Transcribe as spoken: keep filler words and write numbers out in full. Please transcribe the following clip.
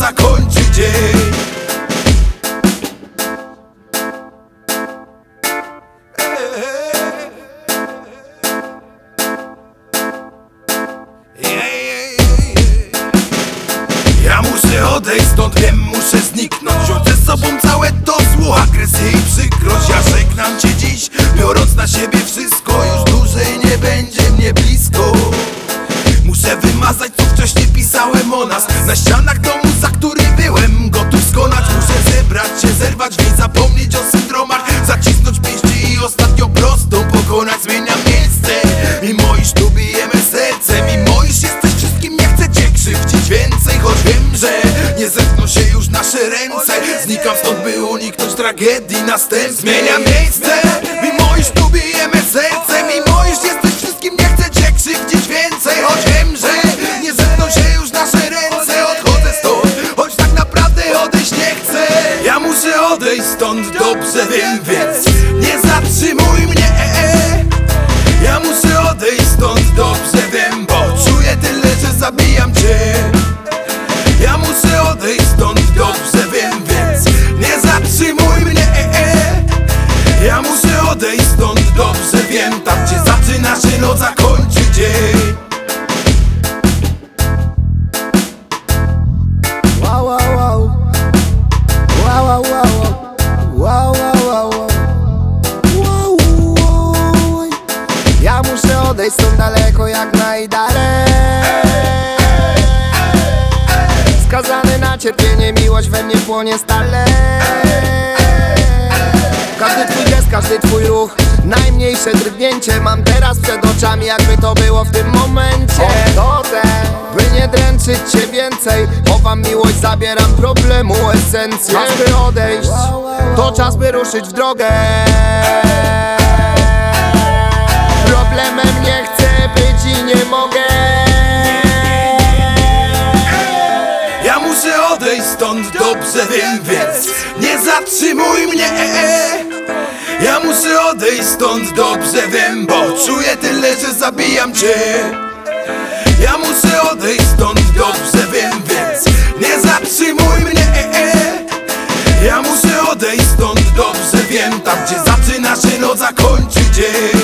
zakończy dzień. Ja muszę odejść stąd, wiem, muszę zniknąć. Wziąć ze sobą całe to zło, agresję i przykrość. Ja żegnam cię dziś, biorąc na siebie wszystko. Już dłużej nie będzie mnie blisko. Muszę wymazać, co wcześniej pisałem o nas na ścianach domu, za który byłem gotów skonać. Muszę zebrać się, zerwać, nie zapomnieć o syndromach, zacisnąć pięści i ostatnio prostą pokonać. Zmieniam miejsce, mimo iż tu bijemy serce. Mimo iż jesteś wszystkim, nie chcę cię krzywdzić więcej. Choć wiem, że nie zepną się już nasze ręce. Znikam stąd, by uniknąć tragedii następnej. Zmieniam miejsce, mimo iż tu bijemy serce. Mimo iż jesteś wszystkim, nie chcę cię krzywdzić więcej. Choć wiem, że nie zepną się już nasze ręce. Odchodzę stąd, choć tak naprawdę odejść nie chcę. Ja muszę odejść stąd, dobrze wiem, więc nie zatrzymuj mnie. Ja muszę odejść stąd, dobrze wiem, bo czuję tyle, że zabijam cię. Ja muszę odejść stąd, dobrze wiem, więc nie zatrzymuj mnie. Ja muszę odejść stąd, dobrze wiem, tam gdzie zaczyna się noc, zakończy dzień. Wow, wow, wow. Wow, wow, wow. Wow, wow, wow. Wow, wow. Ja muszę odejść stąd daleko, jak najdalej. Skazany na cierpienie, miłość we mnie płonie stale. Każdy twój gest, każdy twój ruch, najmniejsze drgnięcie mam teraz przed oczami, jakby to było w tym momencie. Odchodzę, by nie dręczyć cię więcej. Chowam miłość, zabieram problemu esencję. Czas by odejść, to czas by ruszyć w drogę. Problemem nie chcę być i nie mogę. Ja muszę odejść stąd, dobrze wiem, więc nie zatrzymuj mnie. Ja muszę odejść stąd, dobrze wiem, bo czuję tyle, że zabijam cię. Ja muszę odejść stąd, dobrze wiem, więc nie zatrzymuj mnie. Ja muszę odejść stąd, dobrze wiem, tam gdzie zaczyna się noc, zakończy dzień.